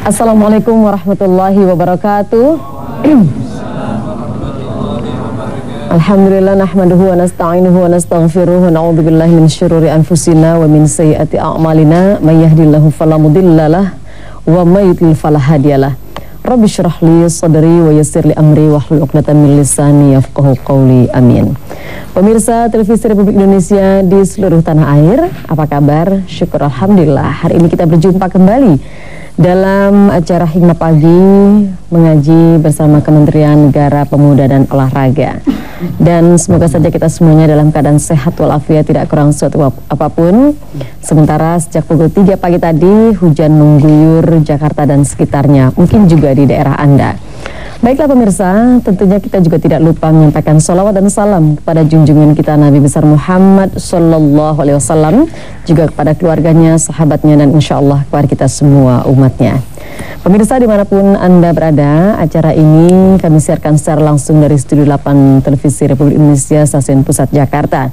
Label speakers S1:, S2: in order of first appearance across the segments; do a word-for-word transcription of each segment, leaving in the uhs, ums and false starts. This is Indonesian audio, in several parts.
S1: Assalamualaikum warahmatullahi wabarakatuh. Alhamdulillah nahmaduhu wa nasta'inuhu wa nastaghfiruhu wa na'udzu billahi min syururi anfusina wa min sayyiati a'malina may yahdihillahu fala mudhillalah wa may yudlil fala hadiyalah. Rabbi shrah li sadri wa yassir li amri wahlul 'uqdatam min lisani yafqahu qawli. Amin. Pemirsa Televisi Republik Indonesia di seluruh tanah air, apa kabar? Syukur alhamdulillah. Hari ini kita berjumpa kembali dalam acara Hikmah Pagi mengaji bersama Kementerian Negara Pemuda dan Olahraga. Dan semoga saja kita semuanya dalam keadaan sehat walafiat, tidak kurang suatu apapun. Sementara sejak pukul tiga pagi tadi hujan mengguyur Jakarta dan sekitarnya, mungkin juga di daerah Anda. Baiklah pemirsa, tentunya kita juga tidak lupa menyampaikan salawat dan salam kepada junjungan kita Nabi besar Muhammad Sallallahu Alaihi Wasallam, juga kepada keluarganya, sahabatnya, dan insya Allah kepada kita semua umatnya. Pemirsa dimanapun Anda berada, acara ini kami siarkan secara langsung dari Studio delapan Televisi Republik Indonesia, Stasiun Pusat Jakarta.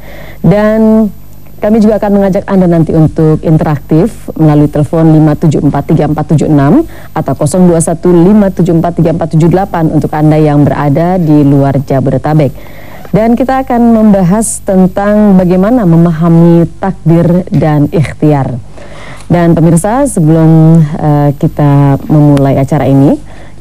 S1: Dan kami juga akan mengajak Anda nanti untuk interaktif melalui telepon lima tujuh empat tiga empat tujuh enam atau nol dua satu lima tujuh empat tiga empat tujuh delapan untuk Anda yang berada di luar Jabodetabek. Dan kita akan membahas tentang bagaimana memahami takdir dan ikhtiar. Dan pemirsa, sebelum uh, kita memulai acara ini,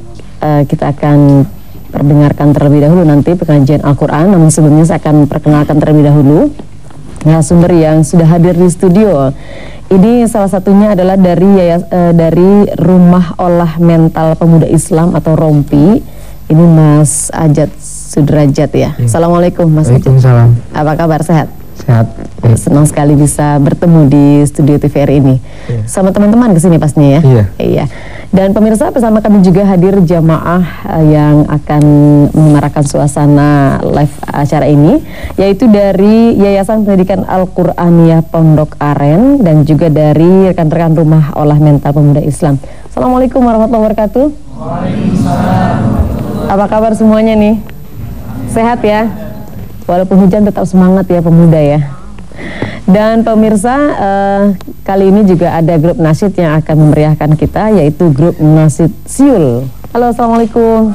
S1: uh, kita akan perdengarkan terlebih dahulu nanti pengajian Al-Quran. Namun sebelumnya saya akan perkenalkan terlebih dahulu narasumber yang sudah hadir di studio. Ini salah satunya adalah dari yayas, uh, dari Rumah Olah Mental Pemuda Islam atau ROMPI. Ini Mas Ajat Sudrajat ya. Ya. Assalamualaikum Mas Ajat.
S2: Waalaikumsalam.
S1: Apa kabar, sehat?
S2: Sehat. Ya.
S1: Senang sekali bisa bertemu di studio T V R ini. Ya. Sama teman-teman kesini pastinya ya.
S2: Iya.
S1: Iya. Dan pemirsa, bersama kami juga hadir jamaah uh, yang akan menyemarakan suasana live acara ini, yaitu dari Yayasan Pendidikan Al-Qur'aniyah Pondok Aren dan juga dari rekan-rekan Rumah Olah Mental Pemuda Islam. Assalamualaikum warahmatullahi wabarakatuh.
S2: Waalaikumsalam.
S1: Apa kabar semuanya nih? Sehat ya? Walaupun hujan tetap semangat ya pemuda ya. Dan pemirsa, uh, kali ini juga ada grup nasyid yang akan memeriahkan kita, yaitu grup Nasyid Siul. Halo, assalamualaikum.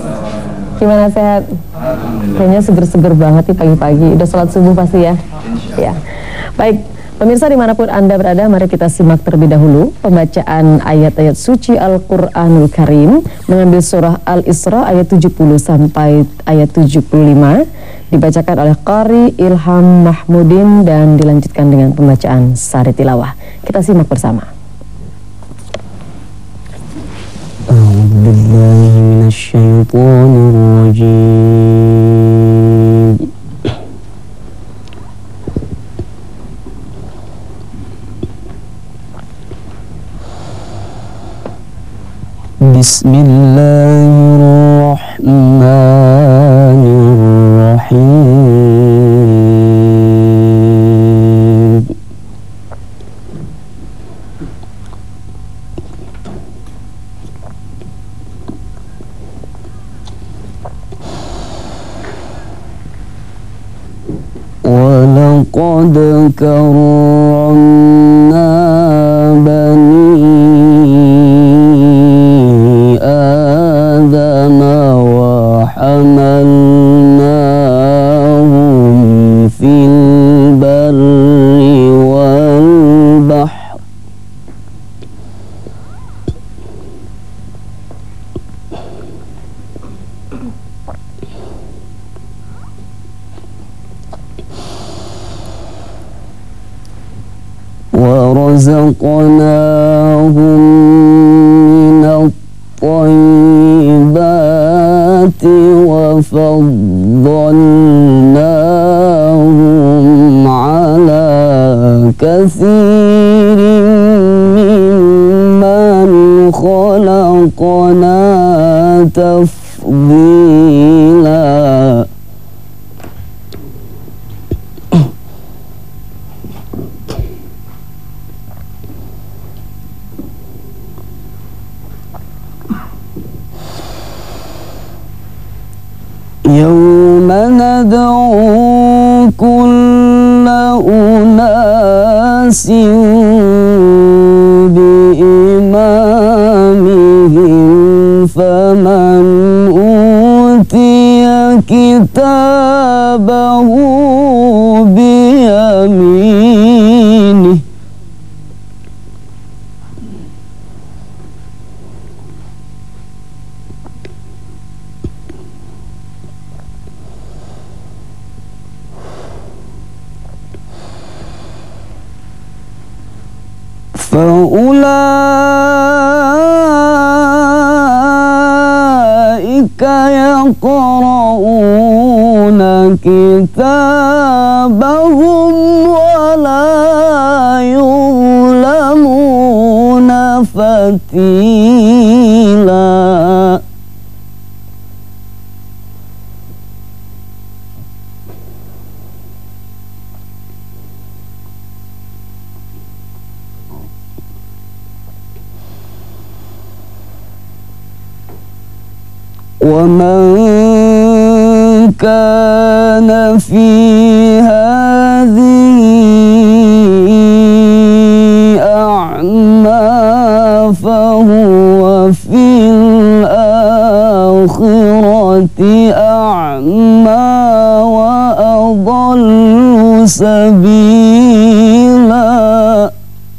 S1: Gimana, sehat? Kayaknya seger-seger banget nih pagi-pagi. Udah sholat subuh pasti ya? Ya. Baik, pemirsa dimanapun Anda berada, mari kita simak terlebih dahulu pembacaan ayat-ayat suci Al-Quranul Karim, mengambil surah Al-Isra ayat tujuh puluh sampai ayat tujuh puluh lima. Dibacakan oleh Qari Ilham Mahmudin dan dilanjutkan dengan pembacaan sari tilawah. Kita simak bersama.
S2: A'udzu billahi minasyaitonir rajim. Bismillahirrahmanirrahim. Walaqad karramna bani حملناهم في البر والبحر ورزقناهم من الطيبات وفضلناهم على كثير ممن خلقنا تفضيلا. يوم ندعو كل أناس بإمامهم إليهم فمن أوتي كتابه بيمينه فأولئك يقرؤون كتابهم ولا يظلمون فتيلا. ومن كان في هذه أعمى فهو في الآخرة أعمى وأضل سبيلا.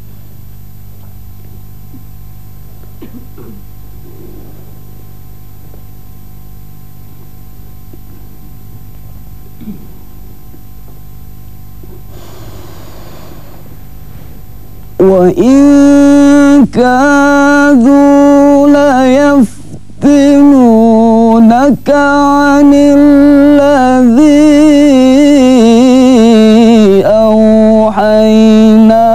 S2: وإن كادوا ليفتنونك عن الذي أوحينا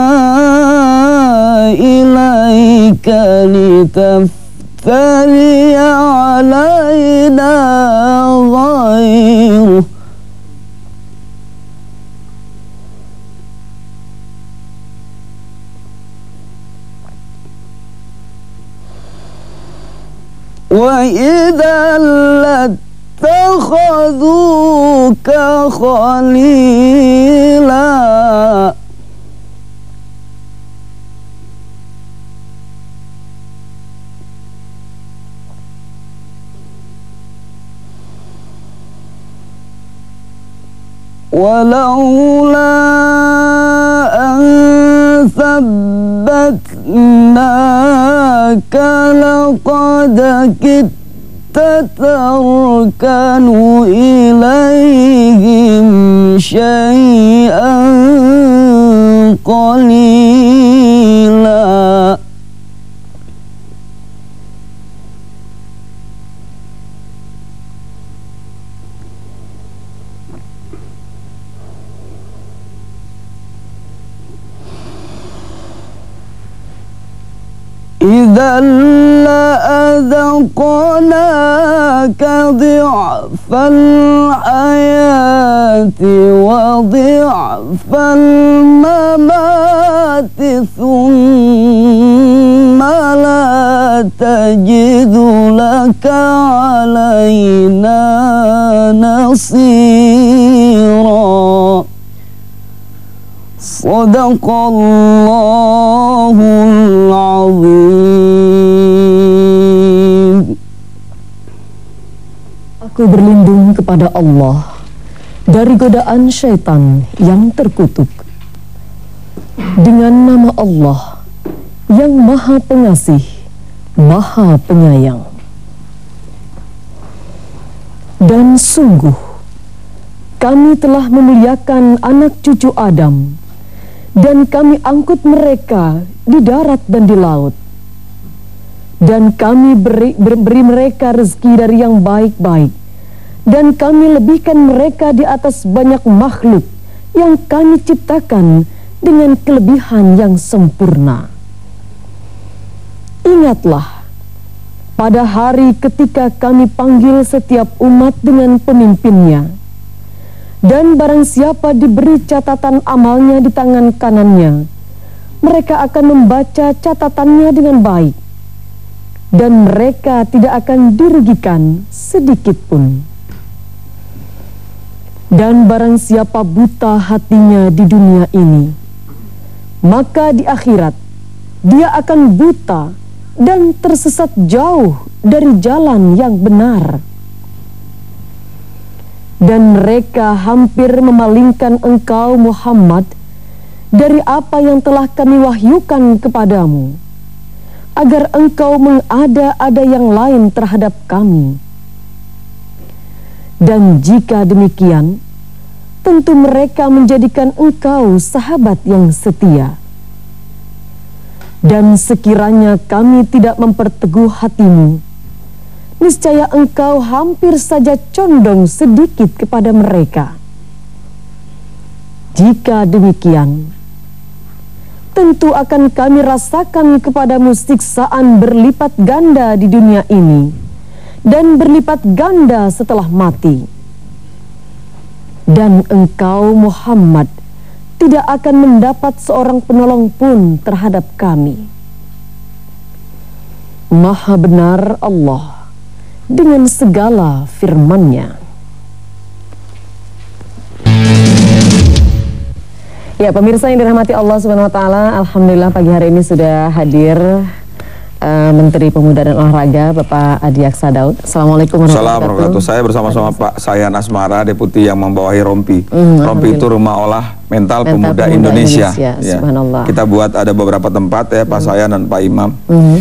S2: إليك لتفتري علينا غيره وإذا لاتخذوك خليلا. ولولا أن ثبتناك لقد كدت تركن إليهم شيئا قليلا. إذا لأذقناك ضعف الحياة وضعف الممات ثم لا تجد لك علينا نصيرا. صدق الله العظيم.
S1: Aku berlindung kepada Allah dari godaan syaitan yang terkutuk. Dengan nama Allah yang Maha Pengasih, Maha Penyayang. Dan sungguh, kami telah memuliakan anak cucu Adam, dan kami angkut mereka di darat dan di laut. Dan kami beri, beri mereka rezeki dari yang baik-baik. Dan kami lebihkan mereka di atas banyak makhluk yang kami ciptakan dengan kelebihan yang sempurna. Ingatlah, pada hari ketika kami panggil setiap umat dengan pemimpinnya. Dan barang siapa diberi catatan amalnya di tangan kanannya, mereka akan membaca catatannya dengan baik, dan mereka tidak akan dirugikan sedikit pun. Dan barang siapa buta hatinya di dunia ini, maka di akhirat dia akan buta dan tersesat jauh dari jalan yang benar. Dan mereka hampir memalingkan engkau Muhammad dari apa yang telah kami wahyukan kepadamu, agar engkau mengada-ada yang lain terhadap kami. Dan jika demikian, tentu mereka menjadikan engkau sahabat yang setia. Dan sekiranya kami tidak memperteguh hatimu, niscaya engkau hampir saja condong sedikit kepada mereka. Jika demikian, tentu akan kami rasakan kepadamu siksaan berlipat ganda di dunia ini dan berlipat ganda setelah mati. Dan engkau Muhammad tidak akan mendapat seorang penolong pun terhadap kami. Maha benar Allah dengan segala firman-Nya. Ya, pemirsa yang dirahmati Allah Subhanahu wa taala, alhamdulillah pagi hari ini sudah hadir uh, Menteri Pemuda dan Olahraga Bapak Adi Aksa Daud. Assalamualaikum warahmatullahi wabarakatuh.
S3: Saya bersama-sama Pak Sayan Asmara, Deputi yang membawahi Rompi.
S1: Mm,
S3: Rompi itu Rumah Olah Mental,
S1: Mental
S3: Pemuda,
S1: Pemuda
S3: Indonesia.
S1: Indonesia.
S3: Ya.
S1: Subhanallah.
S3: Kita buat ada beberapa tempat ya, Pak mm. Sayan dan Pak Imam.
S1: Mm.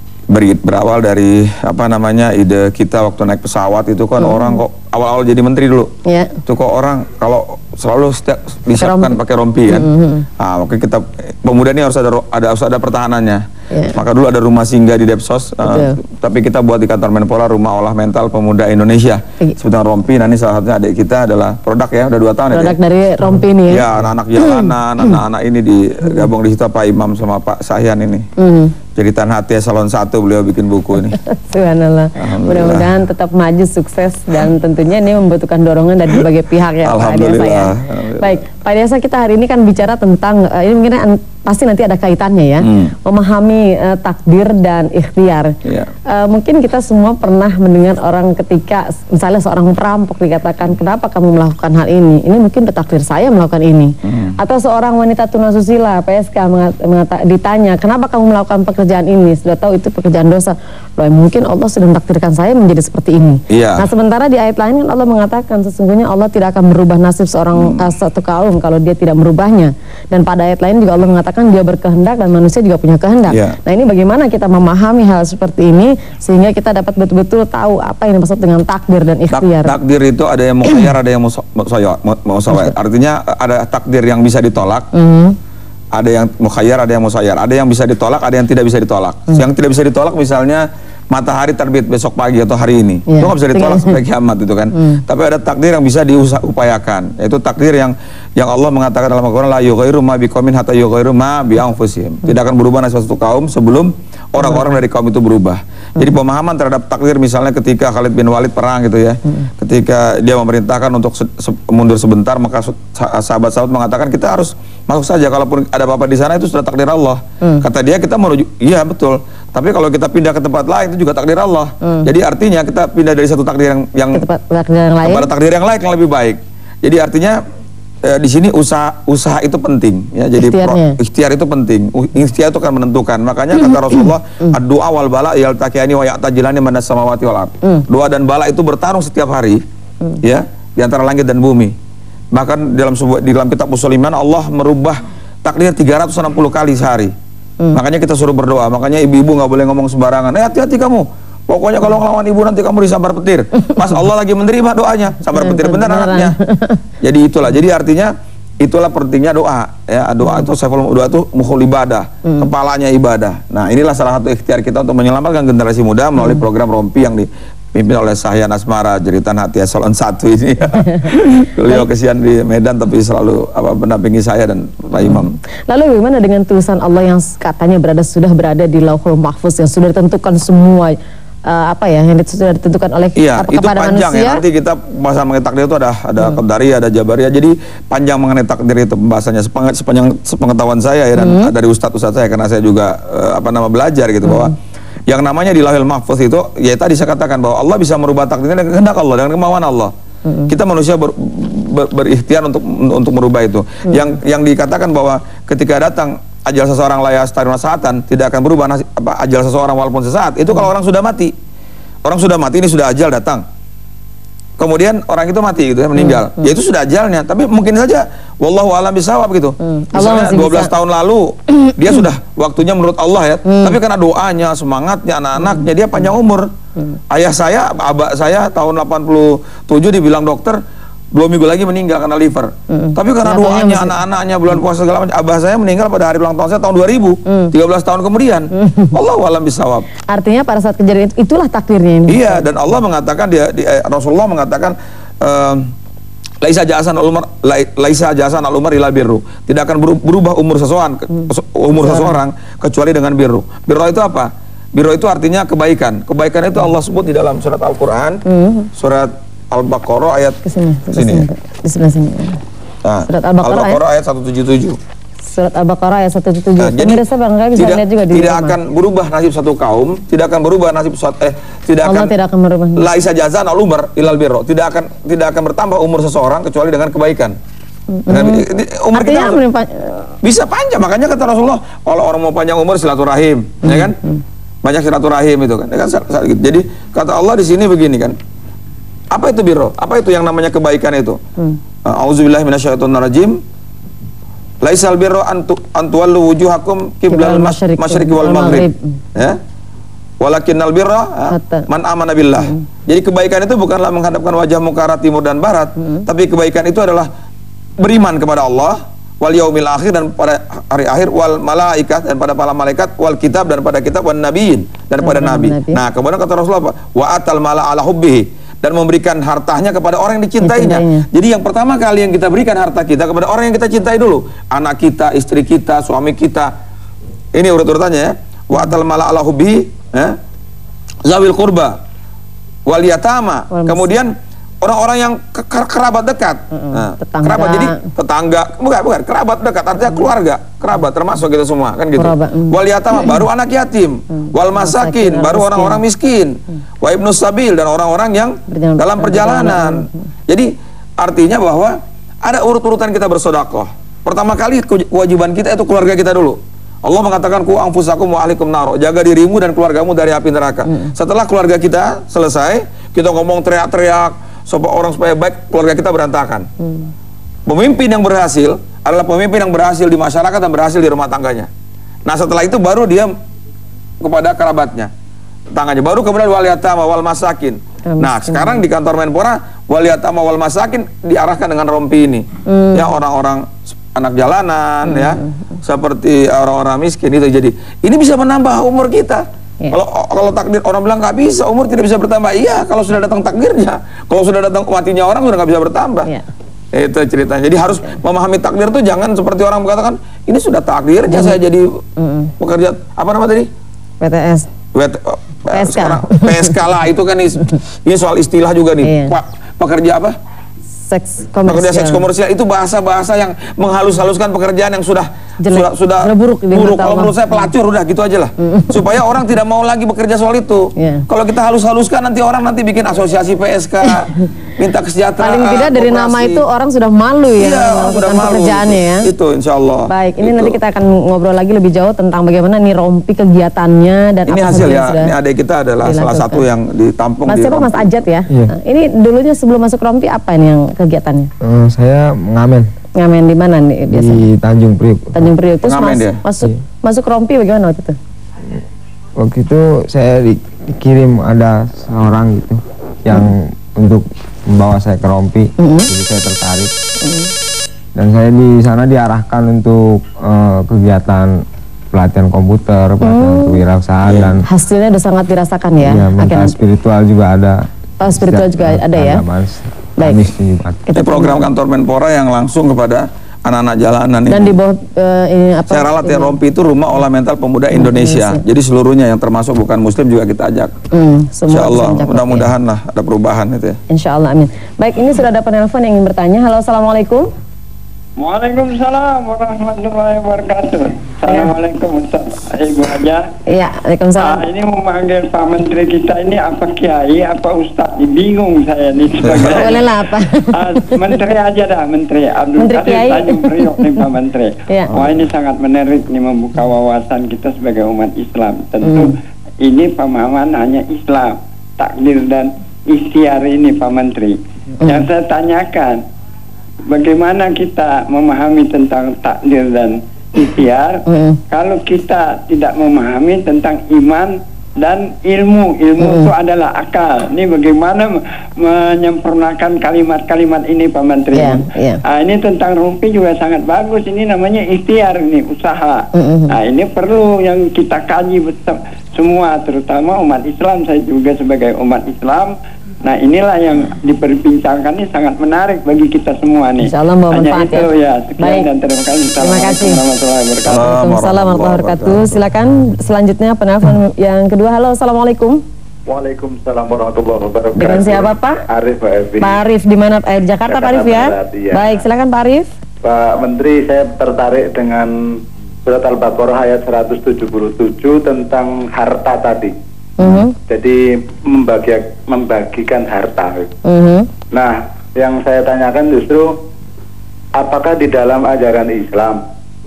S3: Ber berawal dari apa namanya ide kita waktu naik pesawat itu kan mm. orang kok awal-awal jadi menteri dulu. Yeah. Itu kok orang kalau selalu setiap disiapkan pakai rompi kan. Mm-hmm. Nah, makanya kita pemuda ini harus ada ada harus ada pertahanannya. Yeah. Maka dulu ada rumah singgah di Depsos, uh, tapi kita buat di kantor Menpora Rumah Olah Mental Pemuda Indonesia. Sebutan rompi. Nah, ini salah satunya adik kita adalah produk ya, udah dua tahun
S1: produk
S3: ya.
S1: Produk dari rompi ini ya.
S3: Ya, anak-anak jalanan, anak-anak ini digabung di situ Pak Imam sama Pak Sahyan ini. Mm. Jeritan hati salon satu beliau bikin buku ini.
S1: Subhanallah. Mudah-mudahan tetap maju, sukses, dan tentunya ini membutuhkan dorongan dari berbagai pihak ya Pak Adiasa ya. Baik, Pak Adiasa, kita hari ini kan bicara tentang uh, ini mungkin pasti nanti ada kaitannya ya, hmm. memahami uh, takdir dan ikhtiar. Yeah. Uh, mungkin kita semua pernah mendengar orang ketika misalnya seorang perampok dikatakan, kenapa kamu melakukan hal ini? Ini mungkin takdir saya melakukan ini. Hmm. Atau seorang wanita tunasusila P S K mengata, ditanya, kenapa kamu melakukan pekerjaan ini? Sudah tahu itu pekerjaan dosa. Loh, mungkin Allah sudah mentakdirkan saya menjadi seperti ini. Yeah. Nah, sementara di ayat lain kan Allah mengatakan sesungguhnya Allah tidak akan merubah nasib seorang hmm. uh, satu kaum kalau dia tidak merubahnya. Dan pada ayat lain juga Allah mengatakan dia berkehendak dan manusia juga punya kehendak. Yeah. Nah, ini bagaimana kita memahami hal seperti ini sehingga kita dapat betul-betul tahu apa yang dimaksud dengan takdir dan ikhtiar. Tak,
S3: takdir itu ada yang mukhayyar, ada yang musawwir. Artinya ada takdir yang bisa ditolak. Mm. Ada yang mukhayyar, ada yang musayyar. Ada yang bisa ditolak, ada yang tidak bisa ditolak. Mm. Yang tidak bisa ditolak misalnya matahari terbit besok pagi atau hari ini, yeah. itu nggak bisa ditolak sampai kiamat itu kan. Mm. Tapi ada takdir yang bisa diupayakan, yaitu takdir yang yang Allah mengatakan dalam Al-Quran, la yughayyiru ma biqaumin hatta yughayyiru ma bi anfusihim. Tidak akan berubah nasib suatu kaum sebelum orang-orang dari kaum itu berubah. Mm. Jadi pemahaman terhadap takdir misalnya ketika Khalid bin Walid perang gitu ya, mm. ketika dia memerintahkan untuk se se mundur sebentar, maka sahabat-sahabat mengatakan kita harus masuk saja, kalaupun ada apa-apa di sana itu sudah takdir Allah. Mm. Kata dia kita menuju, iya betul. Tapi kalau kita pindah ke tempat lain itu juga takdir Allah. Hmm. Jadi artinya kita pindah dari satu takdir yang yang
S1: takdir yang lain
S3: kepada takdir yang lain yang lebih baik. Jadi artinya eh, di sini usaha usaha itu penting ya. Jadi pro, ikhtiar itu penting. Ikhtiar itu akan menentukan. Makanya kata Rasulullah, ad-du'a wal bala yaltaqiani wa ya'tajilani manas samawati wal ard. Doa dan bala itu bertarung setiap hari hmm. ya di antara langit dan bumi. Bahkan dalam sebuah di dalam kitab Ushul Iman Allah merubah takdir tiga ratus enam puluh kali sehari. Hmm. Makanya kita suruh berdoa. Makanya ibu-ibu nggak boleh ngomong sembarangan. Eh, hati-hati kamu. Pokoknya kalau ngelawan ibu nanti kamu disambar petir. Pas Allah lagi menerima doanya, sambar petir benar anaknya. Jadi itulah. Jadi artinya itulah pentingnya doa. Ya, doa itu saiful doa itu mukhul ibadah, hmm. kepalanya ibadah. Nah, inilah salah satu ikhtiar kita untuk menyelamatkan generasi muda melalui hmm. program Rompi yang dipimpin oleh Sahyan Asmara, Jeritan Hati Salon satu ini. Beliau kesian di Medan tapi selalu apa mendampingi saya dan Pak Imam.
S1: Lalu bagaimana dengan tulisan Allah yang katanya berada sudah berada di Lauhul Mahfuz yang sudah ditentukan semua uh, apa ya yang sudah ditentukan oleh
S3: iya,
S1: apa,
S3: itu
S1: kepada
S3: panjang
S1: manusia?
S3: Ya. Nanti kita bahasa mengenai takdir itu ada ada hmm. Qadariyah, ada Jabariyah. Jadi panjang mengenai takdir itu pembahasannya sepanjang sepengetahuan saya ya dan hmm. dari ustadz-ustadz saya karena saya juga uh, apa nama belajar gitu hmm. bahwa yang namanya di Lauhul Mahfuz itu ya tadi saya katakan bahwa Allah bisa merubah takdirnya dengan kehendak Allah, dengan kemauan Allah. Mm-hmm. Kita manusia ber, ber, berikhtiar untuk untuk merubah itu. Mm-hmm. Yang yang dikatakan bahwa ketika datang ajal seseorang la yastariun saatan, tidak akan berubah nasib, apa, ajal seseorang walaupun sesaat. Itu kalau orang sudah mati. Orang sudah mati, ini sudah ajal datang. Kemudian orang itu mati gitu ya, meninggal. Hmm, hmm. Ya itu sudah ajalnya, tapi mungkin saja wallahu a'lam bishawab gitu. Hmm. Misalnya dua belas tahun lalu dia sudah waktunya menurut Allah ya. Hmm. Tapi karena doanya, semangatnya, anak-anaknya dia panjang umur. Hmm. Ayah saya, abah saya tahun delapan puluh tujuh dibilang dokter dua minggu lagi meninggal karena liver. Hmm. Tapi karena
S1: Katanya
S3: doanya,
S1: masih...
S3: anak-anaknya, bulan puasa segala macam, abah saya meninggal pada hari ulang tahun saya tahun dua ribu, hmm. tiga belas tahun kemudian. Hmm. Allahu a'lam bishawab.
S1: Artinya pada saat kejadian itu, itulah takdirnya ini.
S3: Iya, dan Allah mengatakan dia di, eh, Rasulullah mengatakan um, laisa jasan al-umar laisa jasan al-umar ila birru. Tidak akan berubah umur seseorang hmm. umur seseorang kecuali dengan birru. Birru itu apa? Birru itu artinya kebaikan. Kebaikan itu Allah sebut di dalam surat Al-Qur'an, hmm. surat Al-Baqarah ayat
S1: kesini,
S3: sini,
S1: di sebelah sini.
S3: Nah,
S1: surat Al-Baqarah
S3: Al
S1: ayat,
S3: ayat seratus tujuh puluh tujuh.
S1: Surat Al-Baqarah ayat seratus tujuh puluh tujuh.
S3: Nah, jadi
S1: pemirsa barangkali bisa
S3: tidak,
S1: lihat juga di
S3: tidak
S1: rumah.
S3: akan berubah nasib satu kaum, tidak akan berubah nasib suatu eh tidak
S1: Allah
S3: akan
S1: tidak akan berubah.
S3: Laisa jazan al-umar ilal birro. Tidak akan tidak akan bertambah umur seseorang kecuali dengan kebaikan. Mm-hmm. Dengan, umur
S1: Artinya
S3: kita
S1: menimpa,
S3: bisa panjang, makanya kata Rasulullah, kalau orang mau panjang umur silaturahim, mm-hmm. ya kan? Banyak silaturahim itu kan. Ya kan? Jadi kata Allah di sini begini kan. Apa itu birro? Apa itu yang namanya kebaikan itu? Hmm. Auzubillahi minasyaitonir rajim. Laisal birro antu antuwallu wujuhakum qiblal masyriqi wal maghrib. Ya. Walakinnal birra man amana billah. Hmm. Jadi kebaikan itu bukanlah menghadapkan wajahmu ke arah timur dan barat, hmm. tapi kebaikan itu adalah beriman kepada Allah, wal yaumil akhir, dan pada hari akhir, wal malaikat, dan pada para malaikat, wal kitab, dan pada kitab, wan nabiin, dan pada nabi. nabi. Nah, kemudian kata Rasulullah apa? Wa atal mala ala hubbihi, dan memberikan hartanya kepada orang yang dicintainya. Dicintainya. Jadi yang pertama kali yang kita berikan harta kita kepada orang yang kita cintai dulu. Anak kita, istri kita, suami kita. Ini urut-urutannya ya. Wa atal mala ala hubbihi, ya. Zawil qurba, wal yatama. Kemudian orang-orang yang ke kerabat dekat.
S1: Mm-hmm.
S3: Nah,
S1: tetangga.
S3: Kerabat, jadi tetangga, bukan, bukan, kerabat dekat, artinya keluarga, kerabat termasuk kita semua, kan gitu. Mm. Wal yatama, baru anak yatim. Mm. Wal masakin, masakin baru orang-orang miskin. Mm. Wa ibnus sabil, dan orang-orang yang berjalan, dalam perjalanan. perjalanan. Jadi artinya bahwa ada urut-urutan kita bersedekah. Pertama kali kewajiban kita itu keluarga kita dulu. Allah mengatakan ku anfusakum wa ahlikum naro, jaga dirimu dan keluargamu dari api neraka. Mm. Setelah keluarga kita selesai, kita ngomong teriak-teriak supaya orang supaya baik, keluarga kita berantakan. Hmm. Pemimpin yang berhasil adalah pemimpin yang berhasil di masyarakat dan berhasil di rumah tangganya. Nah, setelah itu baru dia kepada kerabatnya, tangganya. Baru kemudian wal yatama wal masakin. Hmm. Nah, sekarang di kantor Menpora wal yatama wal masakin diarahkan dengan rompi ini. Hmm. Ya, orang-orang anak jalanan, hmm. ya, seperti orang-orang miskin itu. Jadi ini bisa menambah umur kita. Yeah. Kalau kalau takdir orang bilang nggak bisa, umur tidak bisa bertambah. Iya, kalau sudah datang takdirnya. Kalau sudah datang matinya orang sudah nggak bisa bertambah. Yeah. Itu ceritanya. Jadi harus yeah. memahami takdir itu, jangan seperti orang mengatakan ini sudah takdirnya, mm. saya jadi mm. pekerja apa nama tadi?
S1: P T S.
S3: P S K. P S K lah itu kan ini soal istilah juga nih. Yeah. Pak pekerja apa?
S1: Seks komersial.
S3: Pekerja seks komersial itu bahasa-bahasa yang menghalus-haluskan pekerjaan yang sudah Jelek. sudah sudah buruk. buruk. Kalau menurut saya pelacur, udah gitu aja lah. Mm. Supaya orang tidak mau lagi bekerja soal itu. Yeah. Kalau kita halus-haluskan nanti orang nanti bikin asosiasi P S K, minta kesejahteraan.
S1: Paling tidak dari operasi. Nama itu orang sudah malu ya,
S3: iya, sudah malu
S1: pekerjaannya ya.
S3: Itu insya Allah.
S1: Baik, ini
S3: itu.
S1: nanti kita akan ngobrol lagi lebih jauh tentang bagaimana nih rompi kegiatannya dan
S3: ini
S1: apa
S3: hasil ya.
S1: Sudah
S3: ini adik kita adalah dilakukan. Salah satu yang ditampung.
S1: Mas
S3: di
S1: siapa Mas Ajat ya? Yeah. Nah, ini dulunya sebelum masuk rompi apa ini yang kegiatannya?
S2: Uh, saya ngamen.
S1: Ngamen di mana nih biasanya?
S2: Di Tanjung Priok.
S1: Tanjung Priok. Terus mas,
S3: dia?
S1: masuk iya. masuk rompi bagaimana waktu itu?
S2: Waktu itu saya dikirim ada seorang gitu yang hmm. untuk membawa saya ke rompi, hmm. jadi saya tertarik. Hmm. Dan saya di sana diarahkan untuk uh, kegiatan pelatihan komputer, pelatihan hmm. kewirausahaan yeah. dan
S1: hasilnya sudah sangat dirasakan ya.
S2: Iya, mental spiritual juga ada.
S1: Oh, spiritual juga ada, ada ya.
S2: Mas,
S1: baik.
S3: Ini program kantor Menpora yang langsung kepada anak-anak jalanan
S1: dan
S3: ini.
S1: di bawah uh, ini apa?
S3: Saya ralat ya, rompi itu Rumah Olah Mental Pemuda Indonesia. Indonesia. Jadi seluruhnya yang termasuk bukan Muslim juga kita ajak. Hmm, Insya Allah, mudah-mudahan ya. lah ada perubahan itu ya.
S1: Insya Allah, amin. Baik, ini sudah ada penelpon yang ingin bertanya. Halo, assalamualaikum.
S4: Waalaikumsalam warahmatullahi wabarakatuh. Assalamualaikum Ustaz. Ibu aja.
S1: Iya, Waalaikumsalam.
S4: Ah, ini memanggil Pak Menteri kita ini apa Kiai, apa Ustaz? Bingung saya nih sebagai.
S1: Boleh lah apa?
S4: Ah, Menteri aja dah, Menteri Abdul
S1: Menteri
S4: Kadir
S1: Kiai.
S4: Tanjung Priok nih Pak Menteri.
S1: Ya.
S4: Wah, ini sangat menarik nih membuka wawasan kita sebagai umat Islam. Tentu hmm. ini pemahaman hanya Islam, takdir dan ikhtiar ini Pak Menteri. Hmm. Yang saya tanyakan, bagaimana kita memahami tentang takdir dan ikhtiar mm. kalau kita tidak memahami tentang iman dan ilmu. Ilmu mm. itu adalah akal. Ini bagaimana menyempurnakan kalimat-kalimat ini Pak Menteri. Yeah, yeah. Nah, ini tentang rumpi juga sangat bagus. Ini namanya ikhtiar, ini usaha. Mm-hmm. Nah, ini perlu yang kita kaji betul semua, terutama umat Islam. Saya juga sebagai umat Islam. Nah, inilah yang diperbincangkan ini sangat menarik bagi kita semua nih.
S1: Insya Allah membawa
S4: Hanya
S1: manfaat
S4: itu
S1: ya.
S4: ya. Sekian
S1: Baik.
S4: dan terima kasih.
S1: Terima kasih.
S4: Warahmatullahi wabarakatuh.
S1: Waalaikumsalam warahmatullahi wabarakatuh. Silakan selanjutnya penelpon yang kedua. Halo, assalamualaikum.
S5: Waalaikumsalam warahmatullahi wabarakatuh.
S1: Dengan siapa Pak?
S5: Arif, Pak Evi.
S1: Pak Arif di mana? Eh, Jakarta, Jakarta Pak Arif ya?
S5: Barat, ya.
S1: Baik, silakan Pak Arif.
S5: Pak Menteri, saya tertarik dengan surat Al-Baqarah ayat seratus tujuh puluh tujuh tentang harta tadi. Uh-huh. Jadi membagi, membagikan harta. Uh-huh. Nah, yang saya tanyakan justru apakah di dalam ajaran Islam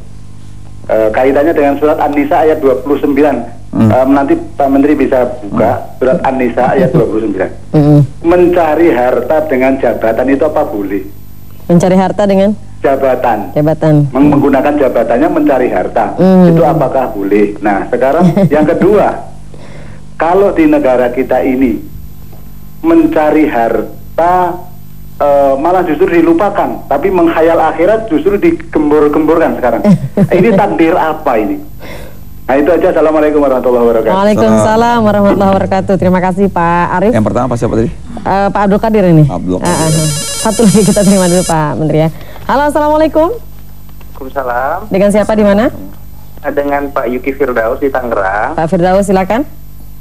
S5: e, kaitannya dengan surat An-Nisa ayat dua puluh sembilan. Uh-huh. e, nanti Pak Menteri bisa buka surat An-Nisa ayat dua puluh sembilan. Uh-huh. Mencari harta dengan jabatan itu apa boleh?
S1: Mencari harta dengan
S5: jabatan.
S1: Jabatan.
S5: Meng- menggunakan jabatannya mencari harta. Uh-huh. Itu apakah boleh? Nah, sekarang yang kedua, kalau di negara kita ini mencari harta e, malah justru dilupakan, tapi menghayal akhirat justru digembur-gemburkan sekarang. Ini takdir apa ini? Nah, itu aja. Assalamualaikum warahmatullahi wabarakatuh.
S1: Waalaikumsalam warahmatullahi wabarakatuh. Terima kasih Pak Arif.
S3: Yang pertama apa siapa tadi?
S1: Uh, Pak Abdul Kadir ini.
S3: Abdul Kadir.
S1: Uh, uh, satu lagi kita terima dulu Pak Menteri ya. Halo, assalamualaikum.
S6: Waalaikumsalam.
S1: Dengan siapa di mana?
S6: Dengan Pak Yuki Firdaus di Tangerang.
S1: Pak Firdaus, silakan.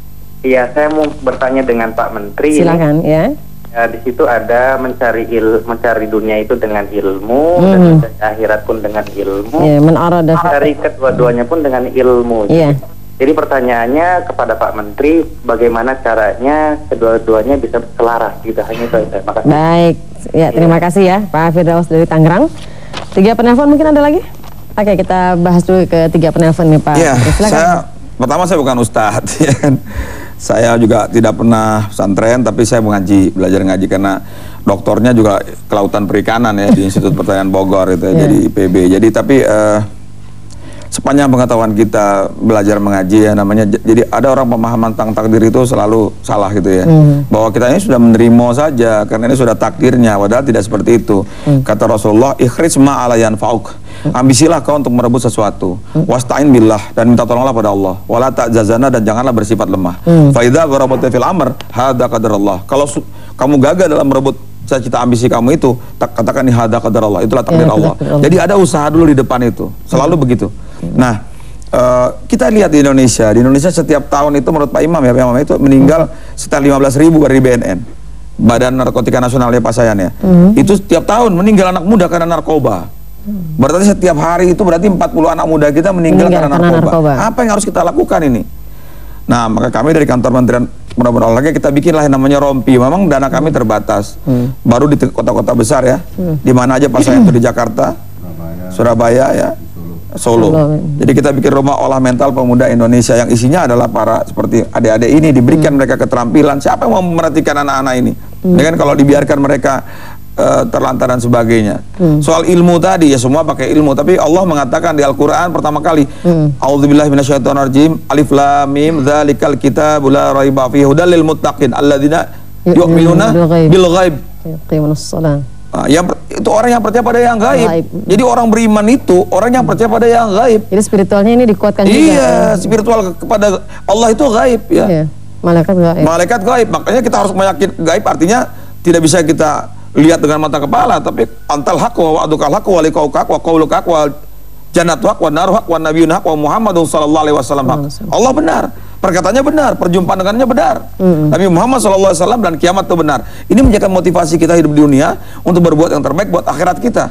S6: Iya, saya mau bertanya dengan Pak Menteri.
S1: Silakan, ya.
S6: Ya, di situ ada mencari il, mencari dunia itu dengan ilmu, hmm. dan mencari akhirat pun dengan ilmu.
S1: Yeah, men arada.
S6: Mencari kedua-duanya pun dengan ilmu.
S1: Iya. Yeah.
S6: Jadi pertanyaannya kepada Pak Menteri, bagaimana caranya kedua-duanya bisa selaras? Gitu, hanya itu. Terima kasih.
S1: Baik, ya terima ya. kasih ya Pak Firdaus dari Tangerang. Tiga penelpon mungkin ada lagi? Oke, kita bahas dulu ke tiga penelpon nih Pak.
S3: Iya,
S1: silakan.
S3: saya pertama saya bukan ustadz, ya kan. Saya juga tidak pernah pesantren, tapi saya mengaji, belajar ngaji karena doktornya juga kelautan perikanan ya di Institut Pertanian Bogor itu, yeah. jadi I P B. Jadi tapi uh, sepanjang pengetahuan kita belajar mengaji ya namanya, jadi ada orang pemahaman tentang takdir itu selalu salah gitu ya. Mm. Bahwa kita ini sudah menerima saja karena ini sudah takdirnya, padahal tidak seperti itu. Mm. Kata Rasulullah, ikhrij ma ala yanfa'uk. Ambisilah kau untuk merebut sesuatu. Wasta'in billah, dan minta tolonglah pada Allah. Wala ta'jazana, dan janganlah bersifat lemah. Fa idza gharabta fil amr, hadza qadarullah. Kalau kamu gagal dalam merebut cita-cita ambisi kamu itu, tak katakan ini hadza qadarullah, itulah takdir ya, Allah. Allah. Jadi ada usaha dulu di depan itu. Selalu hmm. begitu. Nah, uh, kita lihat di Indonesia, di Indonesia setiap tahun itu menurut Pak Imam ya, Pak Imam itu meninggal sekitar lima belas ribu dari B N N. Badan Narkotika Nasionalnya Pak Sayan ya. Hmm. Itu setiap tahun meninggal anak muda karena narkoba. Berarti setiap hari itu berarti empat puluh anak muda kita meninggal, meninggal karena, karena narkoba. narkoba. Apa yang harus kita lakukan ini? Nah, maka kami dari kantor Kementerian Pemuda dan Olahraga kita bikinlah yang namanya rompi. Memang dana kami terbatas. Hmm. Baru di kota-kota besar ya. Hmm. Di mana aja Pak Sayan itu di Jakarta, Surabaya, Surabaya ya, Solo. Solo. Jadi kita bikin rumah olah mental pemuda Indonesia yang isinya adalah para seperti adik-adik ini, diberikan hmm. mereka keterampilan. Siapa yang mau memperhatikan anak-anak ini? Hmm. Dengan kalau dibiarkan mereka Uh, terlantar dan sebagainya. Hmm. Soal ilmu tadi ya semua pakai ilmu, tapi Allah mengatakan di Al-Qur'an pertama kali, hmm. A'udzubillahi minasyaitonirrajim, alif lam mim, dzalikal kitabul la raiba fihi hudal lil muttaqin alladzina yu'minuna bil ghaib. Yuqimunas shalah. Nah, yang itu orang yang percaya pada yang gaib. gaib. Jadi orang beriman itu orang yang percaya pada yang gaib.
S1: Jadi spiritualnya ini dikuatkan
S3: iya,
S1: juga.
S3: Iya, spiritual kepada Allah itu gaib ya. Iya.
S1: Malaikat gaib.
S3: Malaikat gaib. Makanya kita harus meyakin gaib, artinya tidak bisa kita lihat dengan mata kepala, tapi antal haq wa wa'dukal haq wa liqauk haq wa qauluk haq wa jannatu haq wa naru haq wa nabiyyun haq wa Muhammadun sallallahu alaihi wasallam haq. Allah benar, perkataannya benar, perjumpaan dengannya benar. Mm-hmm. Nabi Muhammad sallallahu alaihi wasallam dan kiamat itu benar. Ini menjadikan motivasi kita hidup di dunia untuk berbuat yang terbaik buat akhirat kita.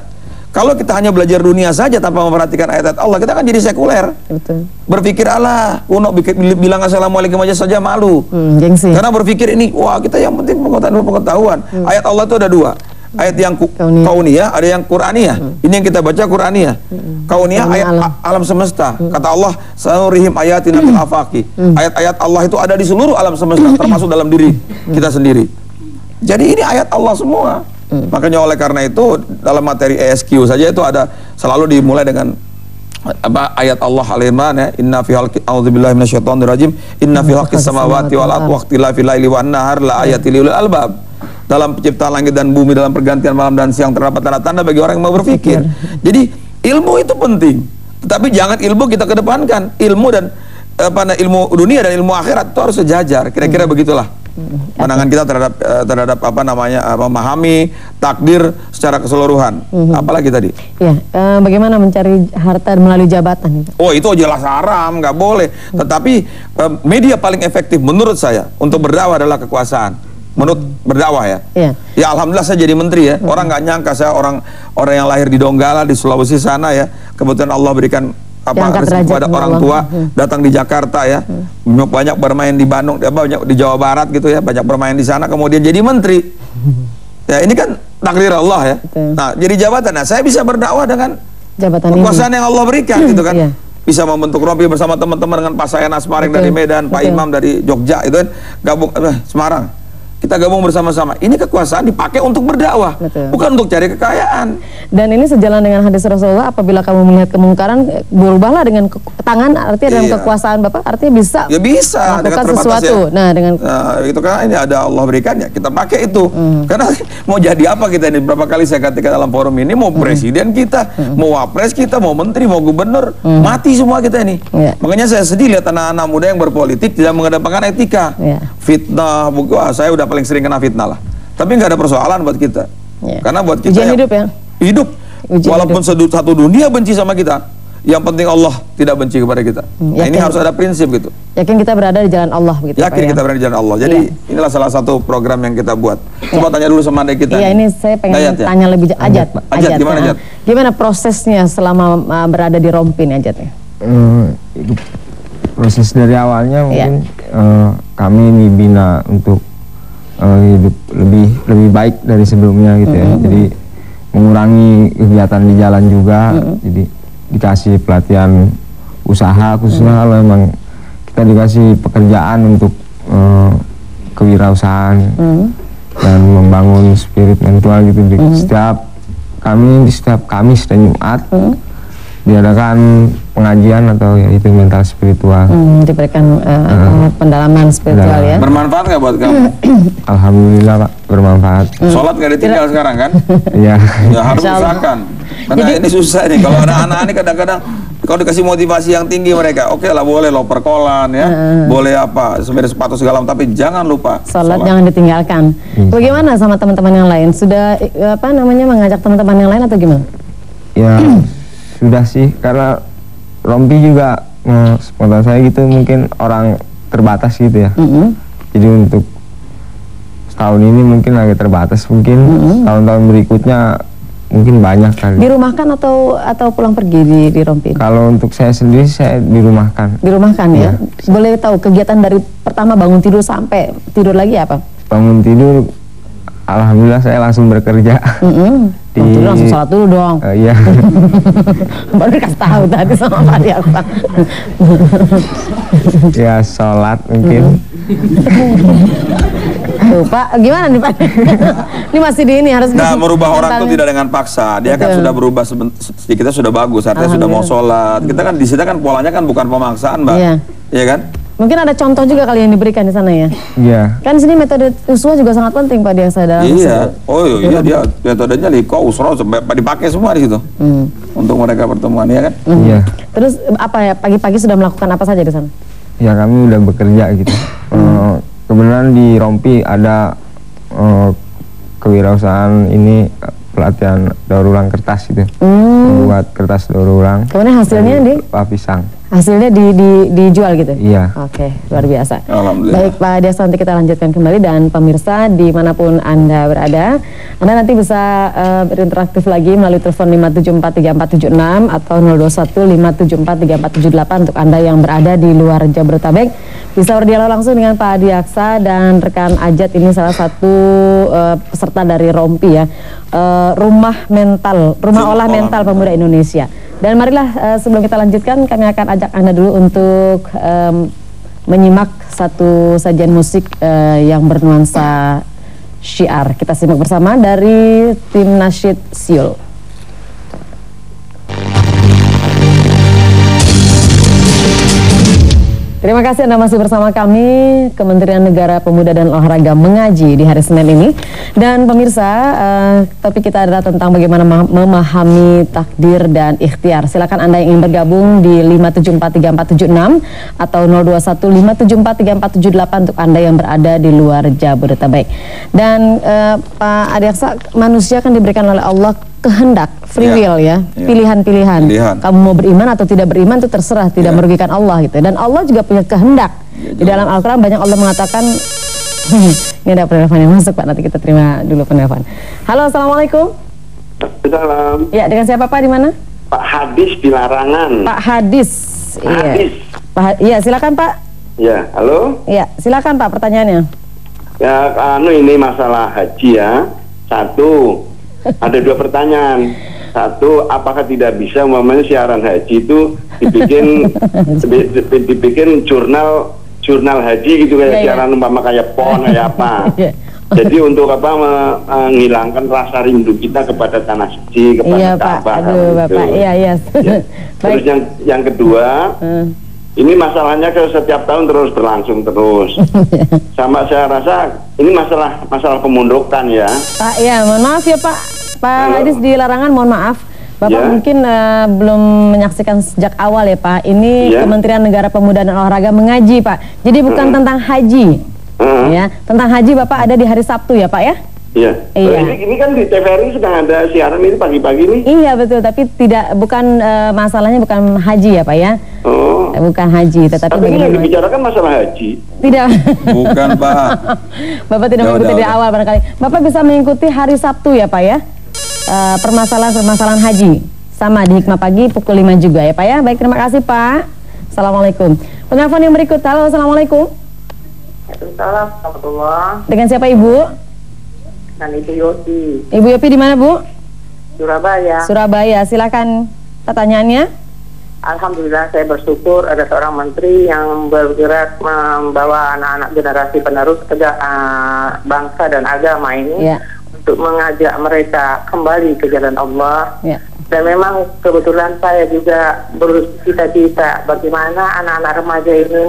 S3: Kalau kita hanya belajar dunia saja tanpa memperhatikan ayat-ayat Allah, kita akan jadi sekuler.
S1: Betul.
S3: Berpikir Allah, kuno bilang assalamualaikum aja saja malu.
S1: Hmm, gengsi.
S3: Karena berpikir ini, wah kita yang penting pengetahuan pengetahuan. Hmm. Ayat Allah itu ada dua. Ayat yang kauniyah, ada yang Qur'aniyah. Hmm. Ini yang kita baca Qur'aniyah. Hmm. Kauniyah ayat alam, alam semesta. Hmm. Kata Allah, sanurihim ayatina fil afaqi. Hmm. Ayat-ayat Allah itu ada di seluruh alam semesta, termasuk dalam diri kita sendiri. Jadi ini ayat Allah semua. Hmm. Makanya oleh karena itu dalam materi E S Q saja itu ada selalu dimulai dengan apa ayat Allah Al-Imran ya, inna fi halqi a'udzubillahi minasyaitonir rajim, inna fi halqis samawati wal ardi waqtilafil laili wan nahar la ayatil lil albab. Dalam penciptaan langit dan bumi, dalam pergantian malam dan siang terdapat tanda-tanda bagi orang yang mau berpikir. Jadi ilmu itu penting, tetapi jangan ilmu kita kedepankan. Ilmu dan apa ilmu dunia dan ilmu akhirat itu harus sejajar. Kira-kira hmm. begitulah pandangan kita terhadap terhadap apa namanya memahami takdir secara keseluruhan. Hmm. Apalagi tadi?
S1: Ya, eh, bagaimana mencari harta melalui jabatan?
S3: Oh itu jelas haram, nggak boleh. Hmm. Tetapi eh, media paling efektif menurut saya untuk berdakwah adalah kekuasaan. Menurut berdakwah ya. Ya, ya alhamdulillah saya jadi menteri ya. Hmm. Orang nggak nyangka saya orang orang yang lahir di Donggala di Sulawesi sana ya. Kebetulan Allah berikan apa rezeki kepada orang tua, hmm. datang di Jakarta ya, hmm. banyak bermain di Bandung, banyak di Jawa Barat gitu ya, banyak bermain di sana, kemudian jadi menteri. Ya ini kan takdir Allah ya. Betul. Nah jadi jabatan, nah saya bisa berdakwah dengan
S1: jabatan
S3: kekuasaan
S1: ini
S3: yang Allah berikan gitu kan.
S1: Yeah.
S3: Bisa membentuk Rompi bersama teman-teman dengan Pak Sayan Asmaring dari Medan, Pak Betul. Imam dari Jogja itu kan, gabung eh, Semarang. Kita gabung bersama-sama. Ini kekuasaan dipakai untuk berdakwah, Betul. bukan untuk cari kekayaan.
S1: Dan ini sejalan dengan hadis Rasulullah, apabila kamu melihat kemungkaran, berubahlah dengan tangan, artinya dalam iya. kekuasaan Bapak, artinya bisa.
S3: Ya bisa
S1: melakukan sesuatu. Ya. Nah, dengan
S3: nah, itu kan ini ada Allah berikan ya, kita pakai itu. Hmm. Karena mau jadi apa kita ini? Berapa kali saya katakan dalam forum ini, mau hmm. presiden kita, hmm. mau wapres kita, mau menteri, mau gubernur, hmm. mati semua kita ini. Ya. Makanya saya sedih lihat anak-anak muda yang berpolitik tidak mengedepankan etika. Ya. Fitnah, wah saya udah paling sering kena fitnah lah. Tapi nggak ada persoalan buat kita. Ya. Karena buat kita
S1: ujian hidup ya.
S3: Hidup. Ujian walaupun hidup. Satu dunia benci sama kita, yang penting Allah tidak benci kepada kita. Hmm, nah, ini harus ada prinsip gitu.
S1: Yakin kita berada di jalan Allah begitu.
S3: Yakin Pak, kita ya? berada di jalan Allah. Jadi ya. inilah salah satu program yang kita buat. Coba ya. tanya dulu sama adik kita.
S1: Iya, ini saya pengen Dayat, tanya ya? lebih ajat. Ajat,
S3: ajat, ajat gimana
S1: ya.
S3: Ajat?
S1: Gimana prosesnya selama uh, berada di Rompi nih Ajat ya?
S2: Uh, proses dari awalnya mungkin ya. uh, kami dibina untuk uh, hidup lebih lebih baik dari sebelumnya gitu mm-hmm. ya. Jadi mengurangi kegiatan di jalan juga. Mm-hmm. Jadi dikasih pelatihan usaha khususnya mm-hmm. kalau memang kita dikasih pekerjaan untuk uh, kewirausahaan mm-hmm. dan membangun spirit mental gitu. Di mm-hmm. setiap kami di setiap Kamis dan Jumat mm-hmm. diadakan pengajian atau ya itu mental spiritual. Hmm,
S1: diberikan uh, uh, pendalaman spiritual ya.
S3: Bermanfaat nggak buat kamu?
S2: Alhamdulillah Pak, bermanfaat.
S3: Hmm. Sholat nggak ditinggal Tidak. sekarang kan?
S2: Iya.
S3: Ya harus usahakan. Karena Jadi, ini susah nih. Kalau anak-anak ini kadang-kadang kalau dikasih motivasi yang tinggi mereka, oke okay lah boleh lo perkolan ya, uh, boleh apa, sepeda sepatu segala, tapi jangan lupa
S1: sholat, jangan ditinggalkan. Hmm. Bagaimana sama teman-teman yang lain? Sudah apa namanya mengajak teman-teman yang lain atau gimana?
S2: Ya. Sudah sih, karena Rompi juga eh, spontan saya gitu mungkin orang terbatas gitu ya. Mm-hmm. Jadi untuk setahun ini mungkin agak terbatas, mungkin mm-hmm. tahun-tahun berikutnya mungkin banyak kali.
S1: Dirumahkan atau atau pulang pergi di, di Rompi?
S2: Kalau untuk saya sendiri saya dirumahkan.
S1: Dirumahkan ya? ya? Boleh tahu kegiatan dari pertama bangun tidur sampai tidur lagi apa?
S2: Bangun tidur, alhamdulillah saya langsung bekerja. Mm-hmm. Di,
S1: oh, langsung sholat dulu dong.
S2: Uh, iya.
S1: Baru dikasih tahu tadi sama Pak Diaksa.
S2: Ya sholat mungkin.
S1: Tuh Pak, gimana nih Pak? Ini masih di ini harus.
S3: Nah, merubah orang itu tidak dengan paksa. Dia Betul. kan sudah berubah kita sudah bagus. Artinya sudah mau sholat. Kita kan di sini kan polanya kan bukan pemaksaan, Mbak. Iya. Iya kan?
S1: Mungkin ada contoh juga kali yang diberikan di sana ya?
S2: Iya.
S1: Kan di sini metode uswah juga sangat penting Pak Diaksa dalam.
S3: Iya. Oh iya, dia metodenya liko usroh dipakai semua di situ. Hmm. Untuk mereka pertemuan ya kan?
S1: Hmm. Iya. Terus apa ya pagi-pagi sudah melakukan apa saja di sana?
S2: Ya kami udah bekerja gitu. Hmm. Uh, kebenaran di Rompi ada uh, kewirausahaan ini pelatihan daur ulang kertas gitu,
S1: Hmm.
S2: membuat kertas daur ulang.
S1: Kemudian hasilnya di
S2: Pak pisang.
S1: hasilnya di, di dijual gitu?
S2: Iya.
S1: Oke, luar biasa.
S3: Alhamdulillah.
S1: Baik Pak Adiaksa, nanti kita lanjutkan kembali, dan pemirsa dimanapun Anda berada, Anda nanti bisa uh, berinteraktif lagi melalui telepon lima tujuh empat tiga empat tujuh enam atau nol dua satu lima tujuh empat tiga empat tujuh delapan untuk Anda yang berada di luar Jabodetabek. Bisa berdialog langsung dengan Pak Adiaksa dan rekan Ajat, ini salah satu uh, peserta dari Rompi ya, uh, rumah mental, rumah olah mental pemuda Indonesia. Dan marilah uh, sebelum kita lanjutkan, kami akan ajak Anda dulu untuk um, menyimak satu sajian musik uh, yang bernuansa syiar. Kita simak bersama dari tim Nasyid Siul. Terima kasih Anda masih bersama kami. Kementerian Negara Pemuda dan Olahraga mengaji di hari Senin ini. Dan pemirsa, uh, topik kita adalah tentang bagaimana memahami takdir dan ikhtiar. Silakan Anda yang ingin bergabung di lima tujuh empat tiga empat tujuh enam atau nol dua satu lima tujuh empat tiga empat tujuh delapan untuk Anda yang berada di luar Jabodetabek. Dan uh, Pak Adiaksa, manusia kan diberikan oleh Allah kehendak, free will ya, pilihan-pilihan. Ya. Kamu mau beriman atau tidak beriman itu terserah, tidak ya. merugikan Allah gitu. Dan Allah juga punya kehendak. Ya, di dalam Al-Quran banyak Allah mengatakan, ini ada penelpon yang masuk Pak, nanti kita terima dulu penelpon. Halo, Assalamualaikum.
S7: Salam.
S1: Ya, dengan siapa Pak, di mana?
S7: Pak Hadis di Larangan.
S1: Pak Hadis.
S7: Pak
S1: iya.
S7: Hadis.
S1: Pak, iya, silakan Pak.
S7: Ya, halo.
S1: Iya, silakan Pak, pertanyaannya.
S7: Ya, anu ini masalah haji ya. Satu, ada dua pertanyaan. Satu, apakah tidak bisa umpamanya siaran haji itu dibikin dibikin jurnal jurnal haji gitu, kayak ya, siaran ya. umpama kayak pon kayak apa. Ya. Jadi untuk apa menghilangkan rasa rindu kita kepada tanah suci, kepada
S1: iya,
S7: Ka'bah.
S1: Aduh, gitu. Bapak. Iya, iya.
S7: Ya. Terus yang yang kedua, hmm. ini masalahnya ke setiap tahun terus berlangsung terus. Sama saya rasa ini masalah masalah pemundukan ya.
S1: Pak, ya mohon maaf ya Pak. Pak Hadis di Larangan, mohon maaf. Bapak ya. mungkin uh, belum menyaksikan sejak awal ya Pak. Ini ya. Kementerian Negara Pemuda dan Olahraga mengaji Pak. Jadi bukan uh-huh. tentang haji. Uh-huh. Ya, tentang haji Bapak ada di hari Sabtu ya Pak ya?
S7: Iya.
S1: Iya.
S7: Ini, ini kan di T V R I sedang ada siaran ini pagi-pagi nih.
S1: Iya betul, tapi tidak bukan uh, masalahnya bukan haji ya Pak ya? Oh. Bukan haji, tetapi
S7: tapi ini yang dibicarakan masalah haji.
S1: Tidak.
S3: Bukan Pak.
S1: Bapak tidak ya, mengikuti udah, di udah. awal barangkali. Bapak bisa mengikuti hari Sabtu ya Pak ya? Permasalahan-permasalahan uh, haji sama di Hikmah Pagi pukul lima juga ya Pak ya. Baik, terima kasih Pak. Assalamualaikum. Penelpon yang berikut. Halo, Assalamualaikum.
S8: Waalaikumsalam warahmatullahi.
S1: Dengan siapa Ibu?
S8: Dan Ibu Yopi.
S1: Ibu Yopi di mana Bu?
S8: Surabaya.
S1: Surabaya. Silakan pertanyaannya.
S8: Alhamdulillah, saya bersyukur ada seorang menteri yang bergerak membawa anak-anak generasi penerus kerja uh, bangsa dan agama ini. Ya. Untuk mengajak mereka kembali ke jalan Allah. Ya. Dan memang kebetulan saya juga bercita-cita bagaimana anak-anak remaja ini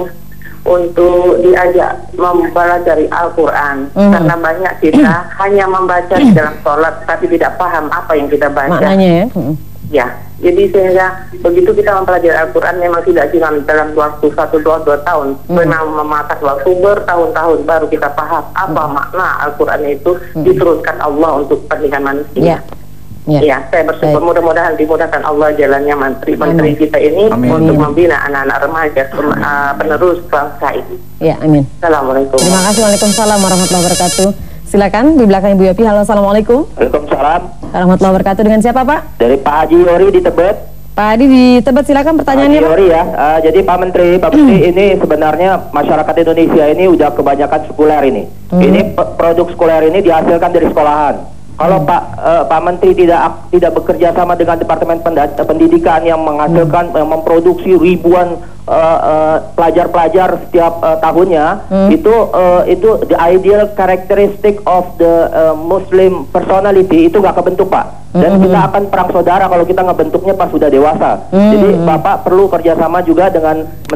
S8: untuk diajak mempelajari Al-Quran. Mm. Karena banyak kita hanya membaca di dalam sholat tapi tidak paham apa yang kita baca.
S1: Maknanya ya? Mm.
S8: Ya, jadi sehingga begitu kita mempelajari Al-Quran memang tidak cuma dalam waktu satu dua dua tahun, hmm. memang memakan waktu bertahun-tahun baru kita paham apa hmm. makna Al-Quran itu hmm. diturunkan Allah untuk kepentingan manusia. Ya, ya. ya saya bersyukur mudah-mudahan dimudahkan Allah jalannya menteri-menteri kita ini amin. Untuk membina anak-anak remaja uh, penerus bangsa ini.
S1: Ya, amin.
S8: Assalamualaikum.
S1: Terima kasih. Waalaikumsalam warahmatullahi wabarakatuh. Silakan di belakang Ibu Yopi. Halo, Assalamualaikum.
S9: Waalaikumsalam.
S1: Warahmatullahi wabarakatuh. Dengan siapa Pak?
S9: Dari Pak Haji Yori di Tebet.
S1: Pak Haji di Tebet, silakan pertanyaannya Pak.
S9: Yori ya. Uh, jadi Pak Menteri, Pak Menteri ini sebenarnya masyarakat Indonesia ini udah kebanyakan sekuler ini. Hmm. Ini produk sekuler ini dihasilkan dari sekolahan. Kalau hmm. Pak uh, Pak Menteri tidak tidak bekerja sama dengan Departemen Pendidikan yang menghasilkan hmm. yang memproduksi ribuan pelajar-pelajar uh, uh, setiap uh, tahunnya, hmm. itu uh, itu the ideal characteristic of the uh, Muslim personality itu nggak kebentuk Pak. Dan hmm. kita akan perang saudara kalau kita ngebentuknya pas sudah dewasa. Hmm. Jadi Bapak perlu kerjasama juga dengan